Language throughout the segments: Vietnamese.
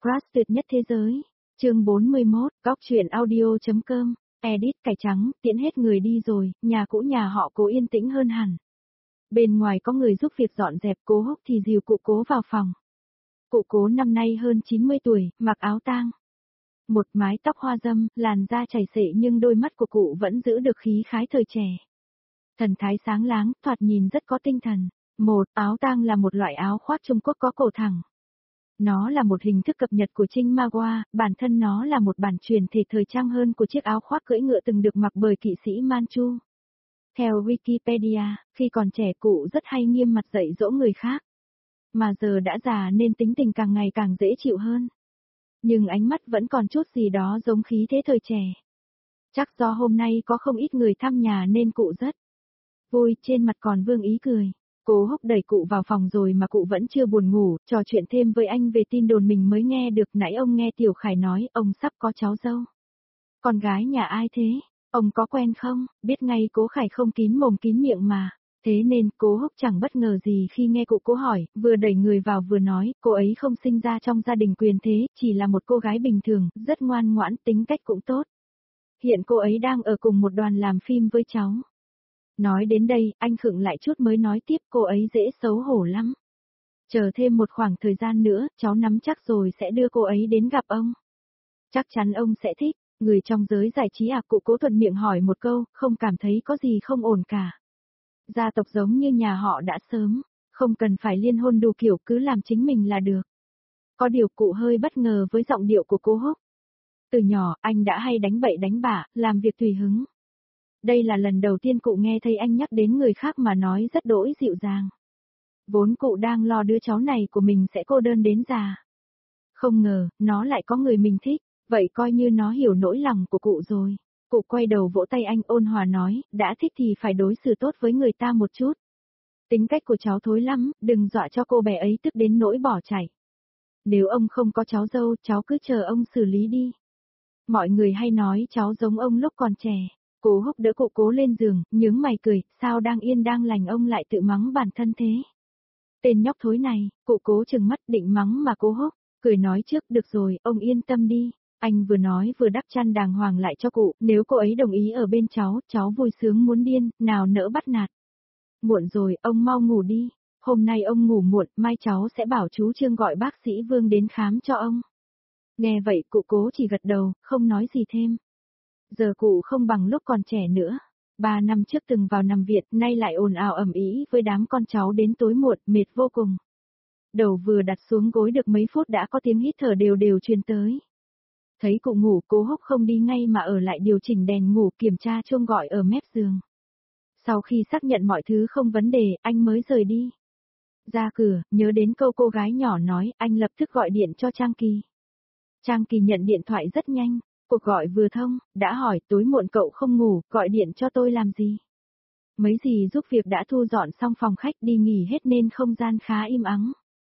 Crush tuyệt nhất thế giới. Chương 41, góc truyện audio.com. Edit cải trắng, tiễn hết người đi rồi, nhà cũ nhà họ Cố yên tĩnh hơn hẳn. Bên ngoài có người giúp việc dọn dẹp, Cố Húc thì dìu cụ Cố vào phòng. Cụ Cố năm nay hơn 90 tuổi, mặc áo tang. Một mái tóc hoa dâm, làn da chảy xệ nhưng đôi mắt của cụ vẫn giữ được khí khái thời trẻ. Thần thái sáng láng, thoạt nhìn rất có tinh thần. Áo tang là một loại áo khoác Trung Quốc có cổ thẳng. Nó là một hình thức cập nhật của Trinh Ma Hoa, bản thân nó là một bản truyền thể thời trang hơn của chiếc áo khoác cưỡi ngựa từng được mặc bởi kỵ sĩ Manchu. Theo Wikipedia, khi còn trẻ cụ rất hay nghiêm mặt dạy dỗ người khác. Mà giờ đã già nên tính tình càng ngày càng dễ chịu hơn. Nhưng ánh mắt vẫn còn chút gì đó giống khí thế thời trẻ. Chắc do hôm nay có không ít người thăm nhà nên cụ rất vui, trên mặt còn vương ý cười. Cố Húc đẩy cụ vào phòng rồi mà cụ vẫn chưa buồn ngủ, trò chuyện thêm với anh về tin đồn mình mới nghe được. Nãy ông nghe Tiểu Khải nói ông sắp có cháu dâu. Con gái nhà ai thế? Ông có quen không? Biết ngay Cố Khải không kín mồm kín miệng mà. Thế nên Cố Húc chẳng bất ngờ gì khi nghe cụ Cố hỏi, vừa đẩy người vào vừa nói, cô ấy không sinh ra trong gia đình quyền thế, chỉ là một cô gái bình thường, rất ngoan ngoãn, tính cách cũng tốt. Hiện cô ấy đang ở cùng một đoàn làm phim với cháu. Nói đến đây, anh khựng lại chút mới nói tiếp, cô ấy dễ xấu hổ lắm. Chờ thêm một khoảng thời gian nữa, cháu nắm chắc rồi sẽ đưa cô ấy đến gặp ông. Chắc chắn ông sẽ thích. Người trong giới giải trí cụ Cố thuận miệng hỏi một câu, không cảm thấy có gì không ổn cả. Gia tộc giống như nhà họ đã sớm, không cần phải liên hôn đủ kiểu, cứ làm chính mình là được. Có điều cụ hơi bất ngờ với giọng điệu của Cố Húc. Từ nhỏ, anh đã hay đánh bậy đánh bạ, làm việc tùy hứng. Đây là lần đầu tiên cụ nghe thấy anh nhắc đến người khác mà nói rất đỗi dịu dàng. Vốn cụ đang lo đứa cháu này của mình sẽ cô đơn đến già. Không ngờ, nó lại có người mình thích, vậy coi như nó hiểu nỗi lòng của cụ rồi. Cụ quay đầu vỗ tay anh ôn hòa nói, đã thích thì phải đối xử tốt với người ta một chút. Tính cách của cháu thối lắm, đừng dọa cho cô bé ấy tức đến nỗi bỏ chạy. Nếu ông không có cháu dâu, cháu cứ chờ ông xử lý đi. Mọi người hay nói cháu giống ông lúc còn trẻ. Cố Húc đỡ cụ Cố lên giường, nhướng mày cười, sao đang yên đang lành ông lại tự mắng bản thân thế. Tên nhóc thối này, cụ Cố trừng mắt định mắng mà Cố Húc cười nói trước, được rồi, ông yên tâm đi. Anh vừa nói vừa đắp chăn đàng hoàng lại cho cụ, nếu cô ấy đồng ý ở bên cháu vui sướng muốn điên, nào nỡ bắt nạt. Muộn rồi, ông mau ngủ đi. Hôm nay ông ngủ muộn, mai cháu sẽ bảo chú Trương gọi bác sĩ Vương đến khám cho ông. Nghe vậy cụ Cố chỉ gật đầu, không nói gì thêm. Giờ cụ không bằng lúc còn trẻ nữa. 3 năm trước từng vào nằm viện, nay lại ồn ào ầm ĩ với đám con cháu đến tối muộn, mệt vô cùng. Đầu vừa đặt xuống gối được mấy phút đã có tiếng hít thở đều đều truyền tới. Thấy cụ ngủ, Cố Húc không đi ngay mà ở lại điều chỉnh đèn ngủ, kiểm tra chuông gọi ở mép giường. Sau khi xác nhận mọi thứ không vấn đề, anh mới rời đi. Ra cửa, nhớ đến câu cô gái nhỏ nói, anh lập tức gọi điện cho Trang Kỳ. Trang Kỳ nhận điện thoại rất nhanh, cuộc gọi vừa thông, đã hỏi tối muộn cậu không ngủ, gọi điện cho tôi làm gì. Mấy dì giúp việc đã thu dọn xong phòng khách đi nghỉ hết nên không gian khá im ắng.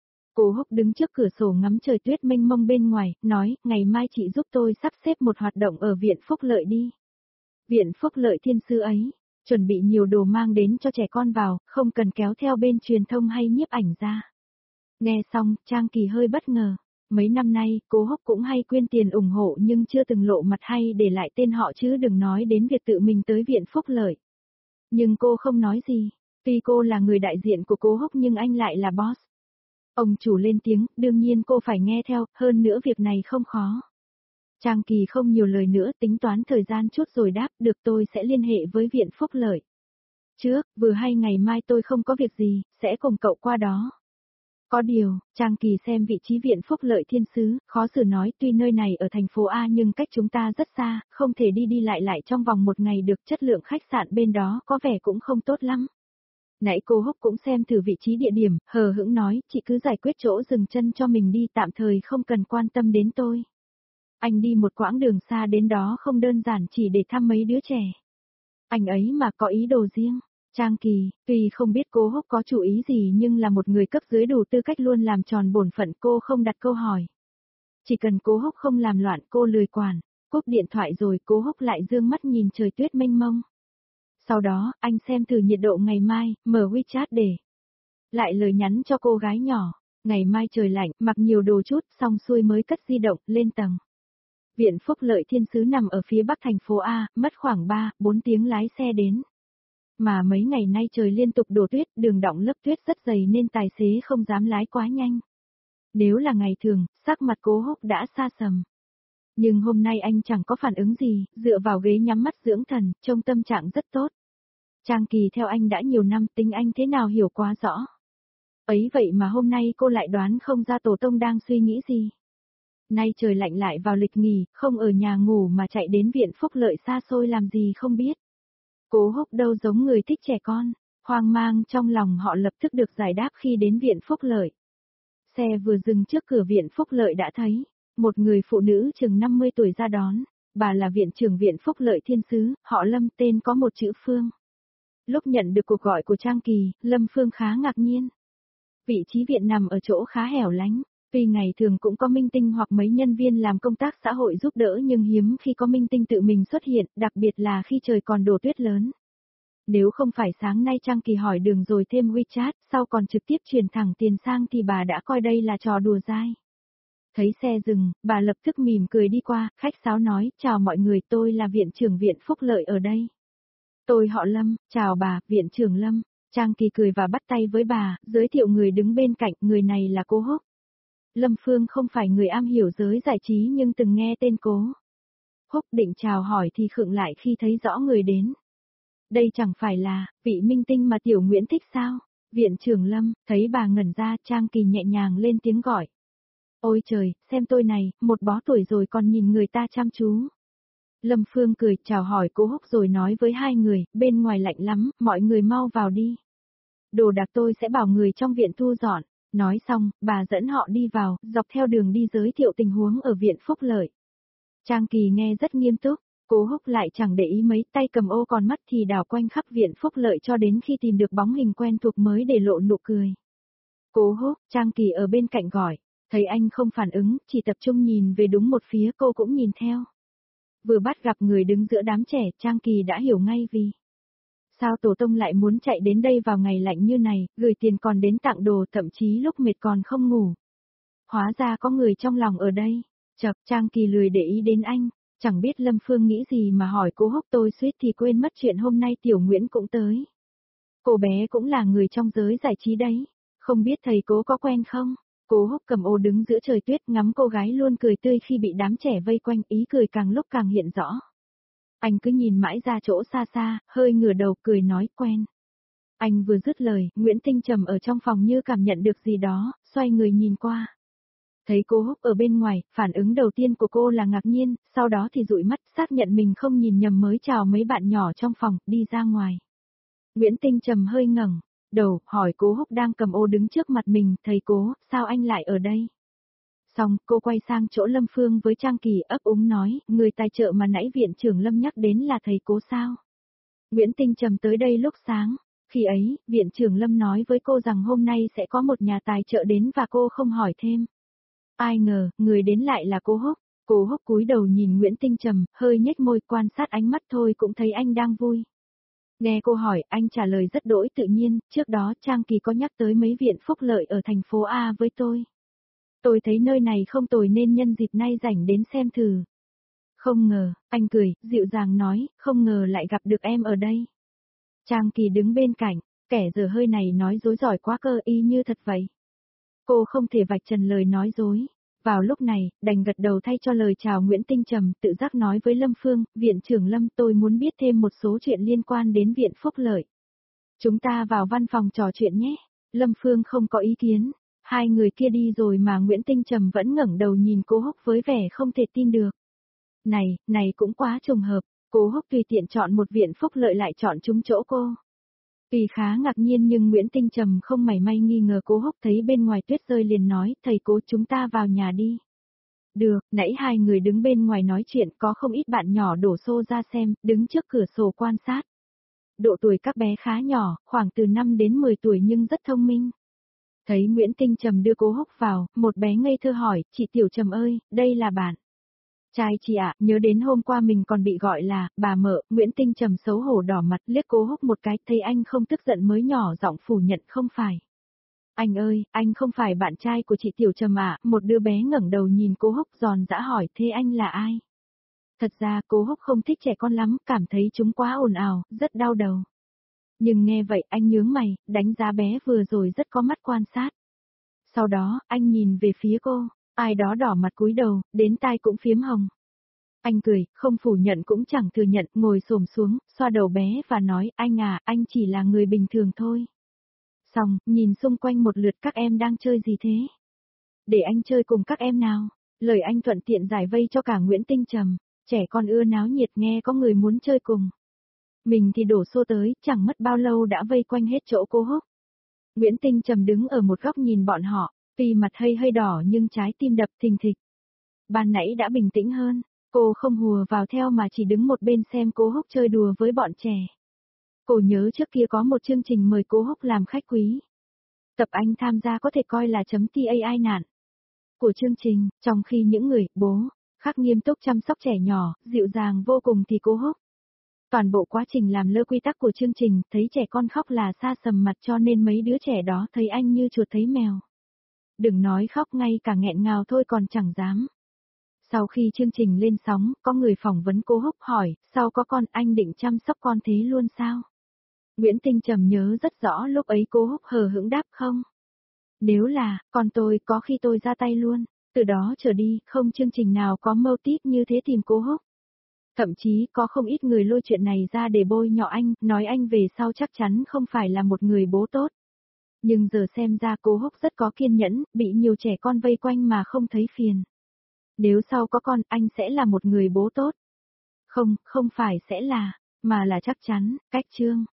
Cố Húc đứng trước cửa sổ ngắm trời tuyết mênh mông bên ngoài, nói, ngày mai chị giúp tôi sắp xếp một hoạt động ở Viện Phúc Lợi đi. Viện Phúc Lợi Thiên Sư ấy, chuẩn bị nhiều đồ mang đến cho trẻ con vào, không cần kéo theo bên truyền thông hay nhiếp ảnh ra. Nghe xong, Trang Kỳ hơi bất ngờ. Mấy năm nay, Cố Húc cũng hay quyên tiền ủng hộ nhưng chưa từng lộ mặt hay để lại tên họ chứ đừng nói đến việc tự mình tới Viện Phúc Lợi. Nhưng cô không nói gì. Tuy cô là người đại diện của Cố Húc nhưng anh lại là boss. Ông chủ lên tiếng, đương nhiên cô phải nghe theo, hơn nữa việc này không khó. Trang Kỳ không nhiều lời nữa, tính toán thời gian chút rồi đáp, được tôi sẽ liên hệ với Viện Phúc Lợi. Trước, vừa hay ngày mai tôi không có việc gì, sẽ cùng cậu qua đó. Có điều, Trang Kỳ xem vị trí Viện Phúc Lợi Thiên Sứ, khó xử nói tuy nơi này ở thành phố A nhưng cách chúng ta rất xa, không thể đi đi lại trong vòng một ngày được, chất lượng khách sạn bên đó có vẻ cũng không tốt lắm. Nãy Cố Húc cũng xem thử vị trí địa điểm, hờ hững nói, chị cứ giải quyết chỗ dừng chân cho mình đi, tạm thời không cần quan tâm đến tôi. Anh đi một quãng đường xa đến đó không đơn giản chỉ để thăm mấy đứa trẻ. Anh ấy mà có ý đồ riêng. Trang Kỳ, tuy không biết Cố Húc có chủ ý gì nhưng là một người cấp dưới đủ tư cách luôn làm tròn bổn phận, cô không đặt câu hỏi. Chỉ cần Cố Húc không làm loạn cô lười quản, cúp điện thoại rồi Cố Húc lại dương mắt nhìn trời tuyết mênh mông. Sau đó, anh xem thử nhiệt độ ngày mai, mở WeChat để lại lời nhắn cho cô gái nhỏ. Ngày mai trời lạnh, mặc nhiều đồ chút, xong xuôi mới cất di động, lên tầng. Viện Phúc Lợi Thiên Sứ nằm ở phía bắc thành phố A, mất khoảng 3-4 tiếng lái xe đến. Mà mấy ngày nay trời liên tục đổ tuyết, đường đọng lớp tuyết rất dày nên tài xế không dám lái quá nhanh. Nếu là ngày thường, sắc mặt Cố Húc đã xa sầm. Nhưng hôm nay anh chẳng có phản ứng gì, dựa vào ghế nhắm mắt dưỡng thần, trông tâm trạng rất tốt. Trang Kỳ theo anh đã nhiều năm, tính anh thế nào hiểu quá rõ. Ấy vậy mà hôm nay cô lại đoán không ra Tổ Tông đang suy nghĩ gì. Nay trời lạnh lại vào lịch nghỉ, không ở nhà ngủ mà chạy đến Viện Phúc Lợi xa xôi làm gì không biết. Cố Húc đâu giống người thích trẻ con, hoang mang trong lòng họ lập tức được giải đáp khi đến Viện Phúc Lợi. Xe vừa dừng trước cửa Viện Phúc Lợi đã thấy, một người phụ nữ chừng 50 tuổi ra đón, bà là viện trưởng Viện Phúc Lợi Thiên Sứ, họ Lâm, tên có một chữ Phương. Lúc nhận được cuộc gọi của Trang Kỳ, Lâm Phương khá ngạc nhiên. Vị trí viện nằm ở chỗ khá hẻo lánh, tuy ngày thường cũng có minh tinh hoặc mấy nhân viên làm công tác xã hội giúp đỡ nhưng hiếm khi có minh tinh tự mình xuất hiện, đặc biệt là khi trời còn đổ tuyết lớn. Nếu không phải sáng nay Trang Kỳ hỏi đường rồi thêm WeChat, sau còn trực tiếp truyền thẳng tiền sang thì bà đã coi đây là trò đùa dai. Thấy xe dừng, bà lập tức mỉm cười đi qua, khách sáo nói, chào mọi người, tôi là viện trưởng Viện Phúc Lợi ở đây. Tôi họ Lâm, chào bà, viện trưởng Lâm. Trang Kỳ cười và bắt tay với bà, giới thiệu người đứng bên cạnh, người này là cô Húc. Lâm Phương không phải người am hiểu giới giải trí nhưng từng nghe tên Cố Húc định chào hỏi thì khựng lại khi thấy rõ người đến. Đây chẳng phải là vị minh tinh mà Tiểu Nguyễn thích sao? Viện trưởng Lâm, thấy bà ngẩn ra, Trang Kỳ nhẹ nhàng lên tiếng gọi. Ôi trời, xem tôi này, một bó tuổi rồi còn nhìn người ta chăm chú. Lâm Phương cười chào hỏi Cố Húc rồi nói với hai người, bên ngoài lạnh lắm, mọi người mau vào đi. Đồ đạc tôi sẽ bảo người trong viện thu dọn. Nói xong, bà dẫn họ đi vào, dọc theo đường đi giới thiệu tình huống ở Viện Phúc Lợi. Trang Kỳ nghe rất nghiêm túc, Cố Húc lại chẳng để ý mấy, tay cầm ô còn mắt thì đảo quanh khắp Viện Phúc Lợi cho đến khi tìm được bóng hình quen thuộc mới để lộ nụ cười. Cố Húc, Trang Kỳ ở bên cạnh gọi, thấy anh không phản ứng, chỉ tập trung nhìn về đúng một phía, cô cũng nhìn theo. Vừa bắt gặp người đứng giữa đám trẻ, Trang Kỳ đã hiểu ngay vì sao Tổ Tông lại muốn chạy đến đây vào ngày lạnh như này, gửi tiền còn đến tặng đồ, thậm chí lúc mệt còn không ngủ. Hóa ra có người trong lòng ở đây. Chậc, Trang Kỳ lười để ý đến anh, chẳng biết Lâm Phương nghĩ gì mà hỏi Cố Húc, tôi suýt thì quên mất chuyện hôm nay Tiểu Nguyễn cũng tới. Cô bé cũng là người trong giới giải trí đấy, không biết thầy Cố có quen không? Cố Húc cầm ô đứng giữa trời tuyết ngắm cô gái luôn cười tươi khi bị đám trẻ vây quanh, ý cười càng lúc càng hiện rõ. Anh cứ nhìn mãi ra chỗ xa xa, hơi ngửa đầu cười nói quen. Anh vừa dứt lời, Nguyễn Tinh Trầm ở trong phòng như cảm nhận được gì đó, xoay người nhìn qua. Thấy Cố Húc ở bên ngoài, phản ứng đầu tiên của cô là ngạc nhiên, sau đó thì dụi mắt xác nhận mình không nhìn nhầm mới chào mấy bạn nhỏ trong phòng, đi ra ngoài. Nguyễn Tinh Trầm hơi ngẩng đầu, hỏi Cố Húc đang cầm ô đứng trước mặt mình, thầy Cố, sao anh lại ở đây? Xong, cô quay sang chỗ Lâm Phương với Trang Kỳ ấp úng nói, người tài trợ mà nãy viện trưởng Lâm nhắc đến là thầy Cố sao? Nguyễn Tinh Trầm tới đây lúc sáng, khi ấy, viện trưởng Lâm nói với cô rằng hôm nay sẽ có một nhà tài trợ đến và cô không hỏi thêm. Ai ngờ, người đến lại là Cố Húc. Cố Húc cúi đầu nhìn Nguyễn Tinh Trầm, hơi nhếch môi quan sát ánh mắt thôi cũng thấy anh đang vui. Nghe cô hỏi, anh trả lời rất đỗi tự nhiên, trước đó Trang Kỳ có nhắc tới mấy viện phúc lợi ở thành phố A với tôi. Tôi thấy nơi này không tồi nên nhân dịp nay rảnh đến xem thử. Không ngờ, anh cười, dịu dàng nói, không ngờ lại gặp được em ở đây. Trang Kỳ đứng bên cạnh, kẻ dở hơi này nói dối giỏi quá cơ, y như thật vậy. Cô không thể vạch trần lời nói dối. Vào lúc này, đành gật đầu thay cho lời chào Nguyễn Tinh Trầm, tự giác nói với Lâm Phương, viện trưởng Lâm, tôi muốn biết thêm một số chuyện liên quan đến viện phúc lợi. Chúng ta vào văn phòng trò chuyện nhé. Lâm Phương không có ý kiến. Hai người kia đi rồi mà Nguyễn Tinh Trầm vẫn ngẩng đầu nhìn Cố Húc với vẻ không thể tin được. Này cũng quá trùng hợp, Cố Húc tùy tiện chọn một viện phúc lợi lại chọn trúng chỗ cô. Tuy khá ngạc nhiên nhưng Nguyễn Tinh Trầm không mảy may nghi ngờ. Cố Húc thấy bên ngoài tuyết rơi liền nói, thầy Cố, chúng ta vào nhà đi. Được, nãy hai người đứng bên ngoài nói chuyện, có không ít bạn nhỏ đổ xô ra xem, đứng trước cửa sổ quan sát. Độ tuổi các bé khá nhỏ, khoảng từ 5 đến 10 tuổi nhưng rất thông minh. Thấy Nguyễn Tinh Trầm đưa Cố Húc vào, một bé ngây thơ hỏi, chị Tiểu Trầm ơi, đây là bạn trai chị ạ, nhớ đến hôm qua mình còn bị gọi là bà mợ. Nguyễn Tinh Trầm xấu hổ đỏ mặt liếc Cố Húc một cái, thấy anh không tức giận mới nhỏ giọng phủ nhận, không phải. Anh ơi, anh không phải bạn trai của chị Tiểu Trầm à? Một đứa bé ngẩng đầu nhìn cô Húc giòn giã hỏi thế anh là ai? Thật ra cô Húc không thích trẻ con lắm, cảm thấy chúng quá ồn ào, rất đau đầu. Nhưng nghe vậy anh nhướng mày, đánh giá bé vừa rồi rất có mắt quan sát. Sau đó, anh nhìn về phía cô, ai đó đỏ mặt cúi đầu, đến tai cũng phiếm hồng. Anh cười, không phủ nhận cũng chẳng thừa nhận, ngồi xổm xuống, xoa đầu bé và nói, anh à, anh chỉ là người bình thường thôi. Xong, nhìn xung quanh một lượt các em đang chơi gì thế? Để anh chơi cùng các em nào. Lời anh thuận tiện giải vây cho cả Nguyễn Tinh Trầm, trẻ con ưa náo nhiệt nghe có người muốn chơi cùng. Mình thì đổ xô tới, chẳng mất bao lâu đã vây quanh hết chỗ cô Húc. Nguyễn Tinh Trầm đứng ở một góc nhìn bọn họ, tuy mặt hơi hơi đỏ nhưng trái tim đập thình thịch. Ban nãy đã bình tĩnh hơn, cô không hùa vào theo mà chỉ đứng một bên xem cô Húc chơi đùa với bọn trẻ. Cô nhớ trước kia có một chương trình mời cô Húc làm khách quý. Tập anh tham gia có thể coi là chấm TAI nạn của chương trình, trong khi những người, bố, khác nghiêm túc chăm sóc trẻ nhỏ, dịu dàng vô cùng thì cô Húc. Toàn bộ quá trình làm lơ quy tắc của chương trình, thấy trẻ con khóc là xa sầm mặt cho nên mấy đứa trẻ đó thấy anh như chuột thấy mèo. Đừng nói khóc, ngay cả nghẹn ngào thôi còn chẳng dám. Sau khi chương trình lên sóng, có người phỏng vấn cô Húc hỏi, sao có con anh định chăm sóc con thế luôn sao? Nguyễn Tinh Trầm nhớ rất rõ lúc ấy cô Húc hờ hững đáp không. Nếu là, con tôi có khi tôi ra tay luôn, từ đó trở đi, không chương trình nào có mâu típ như thế tìm cô Húc. Thậm chí có không ít người lôi chuyện này ra để bôi nhọ anh, nói anh về sau chắc chắn không phải là một người bố tốt. Nhưng giờ xem ra cô Húc rất có kiên nhẫn, bị nhiều trẻ con vây quanh mà không thấy phiền. Nếu sau có con, anh sẽ là một người bố tốt. Không, không phải sẽ là, mà là chắc chắn, cách chương.